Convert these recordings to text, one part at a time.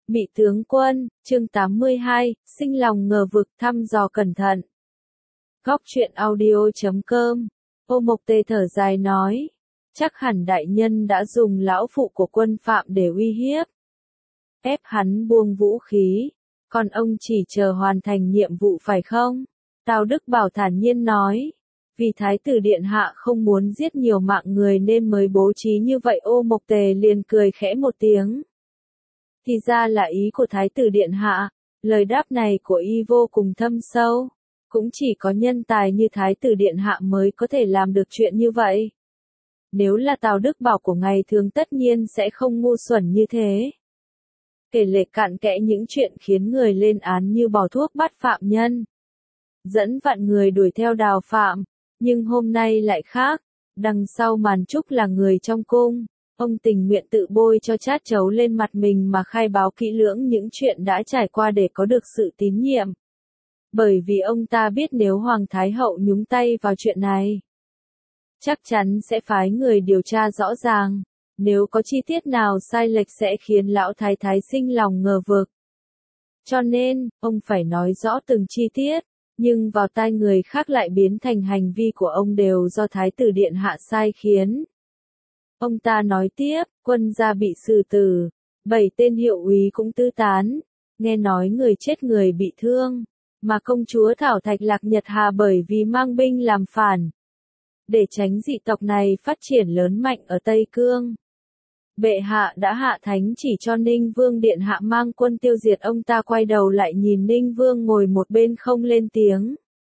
Mị tướng quân, chương 82, sinh lòng ngờ vực thăm dò cẩn thận. Góc truyện audio.com. Ô Mộc Tề thở dài nói, chắc hẳn đại nhân đã dùng lão phụ của quân Phạm để uy hiếp, ép hắn buông vũ khí, còn ông chỉ chờ hoàn thành nhiệm vụ phải không? Tào Đức Bảo thản nhiên nói, vì Thái tử Điện Hạ không muốn giết nhiều mạng người nên mới bố trí như vậy. Ô Mộc Tề liền cười khẽ một tiếng. Thì ra là ý của Thái tử Điện Hạ, lời đáp này của y vô cùng thâm sâu, cũng chỉ có nhân tài như Thái tử Điện Hạ mới có thể làm được chuyện như vậy. Nếu là Tào Đức Bảo của ngày thường tất nhiên sẽ không ngu xuẩn như thế. Kể lể cặn kẽ những chuyện khiến người lên án như bỏ thuốc bắt phạm nhân, dẫn vạn người đuổi theo đào phạm, nhưng hôm nay lại khác, đằng sau màn trúc là người trong cung. Ông tình nguyện tự bôi cho chát chấu lên mặt mình mà khai báo kỹ lưỡng những chuyện đã trải qua để có được sự tín nhiệm. Bởi vì ông ta biết nếu Hoàng Thái Hậu nhúng tay vào chuyện này, chắc chắn sẽ phái người điều tra rõ ràng. Nếu có chi tiết nào sai lệch sẽ khiến lão thái thái sinh lòng ngờ vực. Cho nên, ông phải nói rõ từng chi tiết, nhưng vào tai người khác lại biến thành hành vi của ông đều do Thái tử Điện Hạ sai khiến. Ông ta nói tiếp, quân gia bị xử tử, 7 tên hiệu úy cũng tứ tán, nghe nói người chết người bị thương, mà công chúa Thảo Thạch Lạc Nhật Hà bởi vì mang binh làm phản. Để tránh dị tộc này phát triển lớn mạnh ở Tây Cương, bệ hạ đã hạ thánh chỉ cho Ninh Vương Điện Hạ mang quân tiêu diệt. Ông ta quay đầu lại nhìn Ninh Vương ngồi một bên không lên tiếng.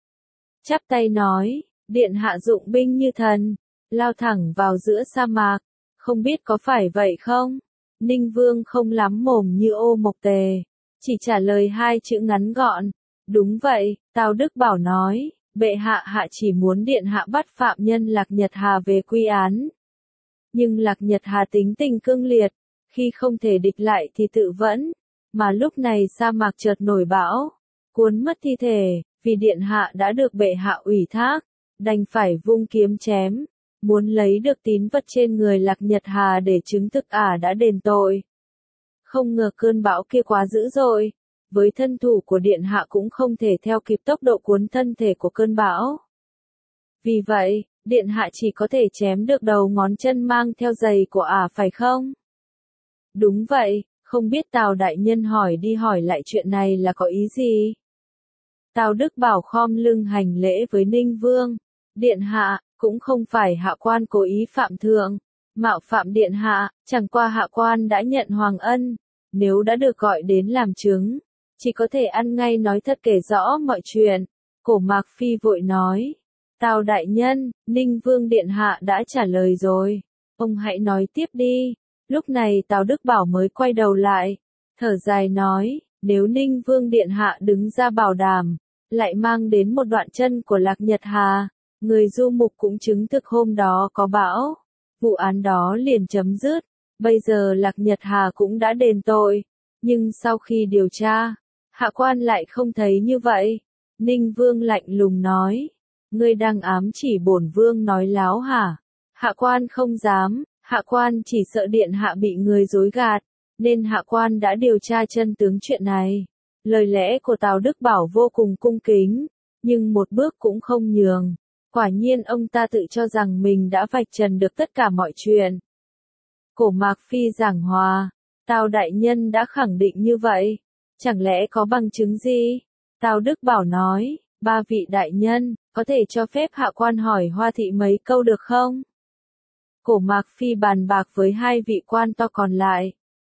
Chắp tay nói, Điện Hạ dụng binh như thần, lao thẳng vào giữa sa mạc, không biết có phải vậy không? Ninh Vương không lắm mồm như Ô Mộc Tề, chỉ trả lời 2 chữ ngắn gọn, đúng vậy. Tào Đức Bảo nói, bệ hạ chỉ muốn Điện Hạ bắt phạm nhân Lạc Nhật Hà về quy án. Nhưng Lạc Nhật Hà tính tình cương liệt, khi không thể địch lại thì tự vẫn, mà lúc này sa mạc chợt nổi bão, cuốn mất thi thể, vì Điện Hạ đã được bệ hạ ủy thác, đành phải vung kiếm chém, muốn lấy được tín vật trên người Lạc Nhật Hà để chứng thực đã đền tội. Không ngờ cơn bão kia quá dữ dội, với thân thủ của Điện Hạ cũng không thể theo kịp tốc độ cuốn thân thể của cơn bão. Vì vậy, Điện Hạ chỉ có thể chém được đầu ngón chân mang theo giày của phải không? Đúng vậy, không biết Tào đại nhân hỏi đi hỏi lại chuyện này là có ý gì? Tào Đức Bảo khom lưng hành lễ với Ninh Vương. Điện Hạ, cũng không phải hạ quan cố ý phạm thượng, mạo phạm Điện Hạ, chẳng qua hạ quan đã nhận hoàng ân, nếu đã được gọi đến làm chứng, chỉ có thể ăn ngay nói thật kể rõ mọi chuyện. Cổ Mạc Phi vội nói, Tào đại nhân, Ninh Vương Điện Hạ đã trả lời rồi, ông hãy nói tiếp đi. Lúc này Tào Đức Bảo mới quay đầu lại, thở dài nói, nếu Ninh Vương Điện Hạ đứng ra bảo đảm, lại mang đến một đoạn chân của Lạc Nhật Hà, người du mục cũng chứng thực hôm đó có bão, vụ án đó liền chấm dứt. Bây giờ Lạc Nhật Hà cũng đã đền tội, nhưng sau khi điều tra, hạ quan lại không thấy như vậy. Ninh Vương lạnh lùng nói, ngươi đang ám chỉ bổn vương nói láo hả? Hạ quan không dám, hạ quan chỉ sợ Điện Hạ bị người dối gạt, nên hạ quan đã điều tra chân tướng chuyện này. Lời lẽ của Tào Đức Bảo vô cùng cung kính, nhưng một bước cũng không nhường. Quả nhiên ông ta tự cho rằng mình đã vạch trần được tất cả mọi chuyện. Cổ Mạc Phi giảng hòa, Tào đại nhân đã khẳng định như vậy, chẳng lẽ có bằng chứng gì? Tào Đức Bảo nói, 3 vị đại nhân, có thể cho phép hạ quan hỏi Hoa thị mấy câu được không? Cổ Mạc Phi bàn bạc với 2 vị quan to còn lại,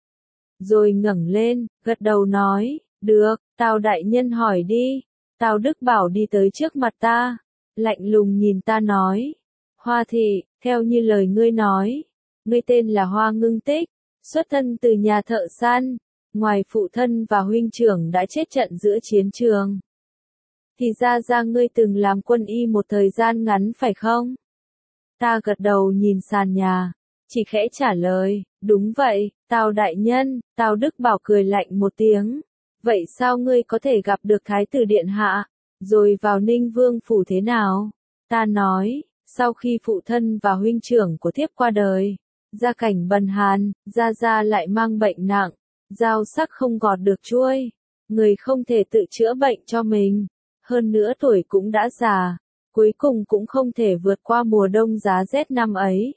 rồi ngẩng lên, gật đầu nói, được, Tào đại nhân hỏi đi. Tào Đức Bảo đi tới trước mặt ta, lạnh lùng nhìn ta nói, Hoa thị, theo như lời ngươi nói, ngươi tên là Hoa Ngưng Tích, xuất thân từ nhà thợ săn, ngoài phụ thân và huynh trưởng đã chết trận giữa chiến trường, thì ra ngươi từng làm quân y một thời gian ngắn phải không? Ta gật đầu nhìn sàn nhà, chỉ khẽ trả lời, đúng vậy, Tào đại nhân. Tào Đức Bảo cười lạnh một tiếng, vậy sao ngươi có thể gặp được Thái tử Điện Hạ, rồi vào Ninh Vương phủ thế nào? Ta nói, sau khi phụ thân và huynh trưởng của thiếp qua đời, gia cảnh bần hàn, gia lại mang bệnh nặng, Dao sắc không gọt được chuôi. Người không thể tự chữa bệnh cho mình. Hơn nữa tuổi cũng đã già. Cuối cùng cũng không thể vượt qua mùa đông giá rét năm ấy.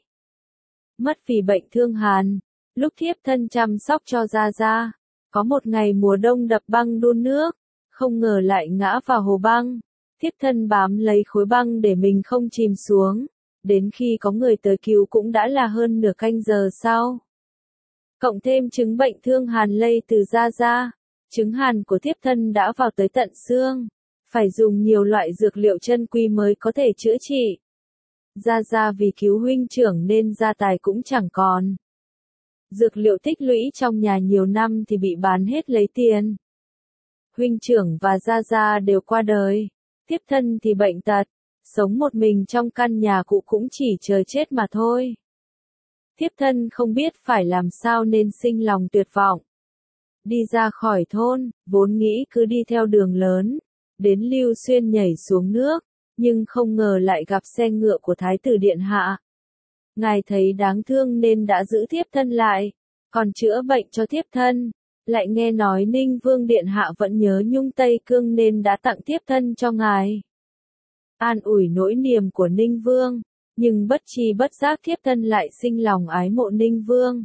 Mất vì bệnh thương hàn. Lúc thiếp thân chăm sóc cho Gia Gia. Có một ngày mùa đông đập băng đun nước. Không ngờ lại ngã vào hồ băng. Thiếp thân bám lấy khối băng để mình không chìm xuống. Đến khi có người tới cứu cũng đã là hơn nửa canh giờ sau. Cộng thêm chứng bệnh thương hàn lây từ Gia Gia. Chứng hàn của thiếp thân đã vào tới tận xương. Phải dùng nhiều loại dược liệu chân quý mới có thể chữa trị. Gia Gia vì cứu huynh trưởng nên gia tài cũng chẳng còn. Dược liệu tích lũy trong nhà nhiều năm thì bị bán hết lấy tiền. Huynh trưởng và Gia Gia đều qua đời. Thiếp thân thì bệnh tật. Sống một mình trong căn nhà cũ cũng chỉ chờ chết mà thôi. Thiếp thân không biết phải làm sao nên sinh lòng tuyệt vọng. Đi ra khỏi thôn, vốn nghĩ cứ đi theo đường lớn. Đến Lưu Xuyên nhảy xuống nước. Nhưng không ngờ lại gặp xe ngựa của Thái tử Điện Hạ. Ngài thấy đáng thương nên đã giữ thiếp thân lại. Còn chữa bệnh cho thiếp thân. Lại nghe nói Ninh Vương Điện Hạ vẫn nhớ nhung Tây Cương nên đã tặng thiếp thân cho ngài. An ủi nỗi niềm của Ninh Vương. Nhưng bất tri bất giác thiếp thân lại sinh lòng ái mộ Ninh Vương.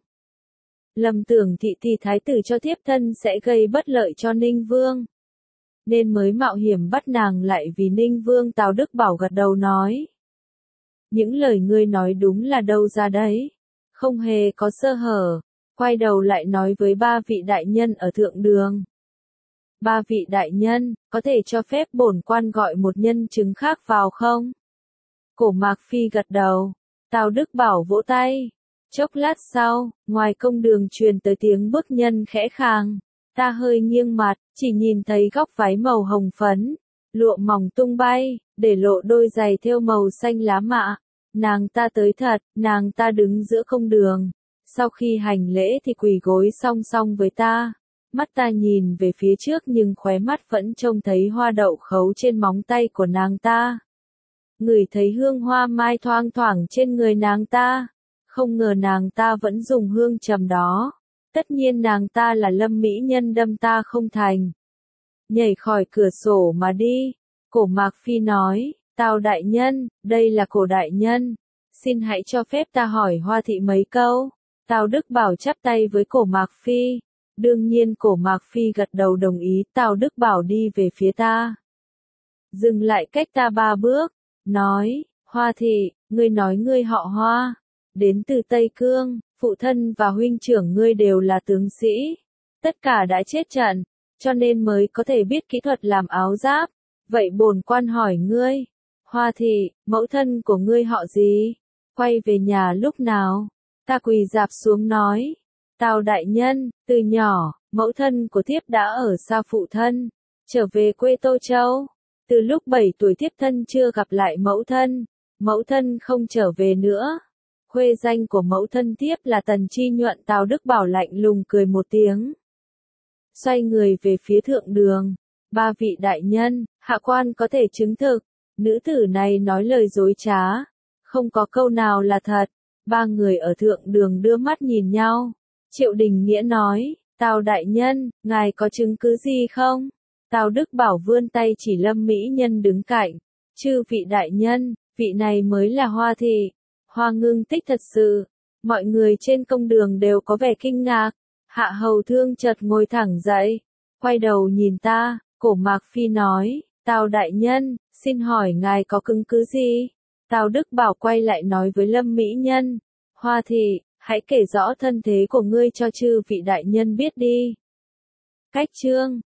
Lầm tưởng thị thái tử cho thiếp thân sẽ gây bất lợi cho Ninh Vương. Nên mới mạo hiểm bắt nàng lại vì Ninh Vương. Tào Đức Bảo gật đầu nói. Những lời ngươi nói đúng là đâu ra đấy. Không hề có sơ hở. Quay đầu lại nói với ba vị đại nhân ở thượng đường. Ba vị đại nhân, có thể cho phép bổn quan gọi một nhân chứng khác vào không? Cổ Mạc Phi gật đầu. Tào Đức Bảo vỗ tay. Chốc lát sau, ngoài công đường truyền tới tiếng bước nhân khẽ khàng. Ta hơi nghiêng mặt, chỉ nhìn thấy góc váy màu hồng phấn, lụa mỏng tung bay, để lộ đôi giày thêu màu xanh lá mạ. Nàng ta tới thật, nàng ta đứng giữa công đường. Sau khi hành lễ thì quỳ gối song song với ta. Mắt ta nhìn về phía trước nhưng khóe mắt vẫn trông thấy hoa đậu khấu trên móng tay của nàng ta. Ngửi thấy hương hoa mai thoang thoảng trên người nàng ta. Không ngờ nàng ta vẫn dùng hương trầm đó. Tất nhiên nàng ta là Lâm mỹ nhân đâm ta không thành. Nhảy khỏi cửa sổ mà đi. Cổ Mạc Phi nói, Tào đại nhân, đây là Cổ đại nhân. Xin hãy cho phép ta hỏi Hoa thị mấy câu. Tào Đức Bảo chắp tay với Cổ Mạc Phi. Đương nhiên Cổ Mạc Phi gật đầu đồng ý. Tào Đức Bảo đi về phía ta. Dừng lại cách ta 3 bước. Nói, Hoa thị, ngươi nói ngươi họ Hoa. Đến từ Tây Cương, phụ thân và huynh trưởng ngươi đều là tướng sĩ. Tất cả đã chết trận, cho nên mới có thể biết kỹ thuật làm áo giáp. Vậy bổn quan hỏi ngươi, Hoa thị, mẫu thân của ngươi họ gì? Quay về nhà lúc nào? Ta quỳ rạp xuống nói, Tào đại nhân, từ nhỏ, mẫu thân của thiếp đã ở xa phụ thân, trở về quê Tô Châu. Từ lúc 7 tuổi thiếp thân chưa gặp lại mẫu thân không trở về nữa. Khuê danh của mẫu thân thiếp là Tần Chi Nhuận. Tào Đức Bảo lạnh lùng cười một tiếng. Xoay người về phía thượng đường. Ba vị đại nhân, hạ quan có thể chứng thực. Nữ tử này nói lời dối trá. Không có câu nào là thật. Ba người ở thượng đường đưa mắt nhìn nhau. Triệu Đình Nghĩa nói, Tào đại nhân, ngài có chứng cứ gì không? Tào Đức Bảo vươn tay chỉ Lâm mỹ nhân đứng cạnh. Chư vị đại nhân, vị này mới là Hoa thị. Hoa Ngưng Tích thật sự. Mọi người trên công đường đều có vẻ kinh ngạc. Hạ hầu thương chợt ngồi thẳng dậy. Quay đầu nhìn ta, Cổ Mạc Phi nói, Tào đại nhân, xin hỏi ngài có chứng cứ gì? Tào Đức Bảo quay lại nói với Lâm mỹ nhân. Hoa thị, hãy kể rõ thân thế của ngươi cho chư vị đại nhân biết đi. Cách chương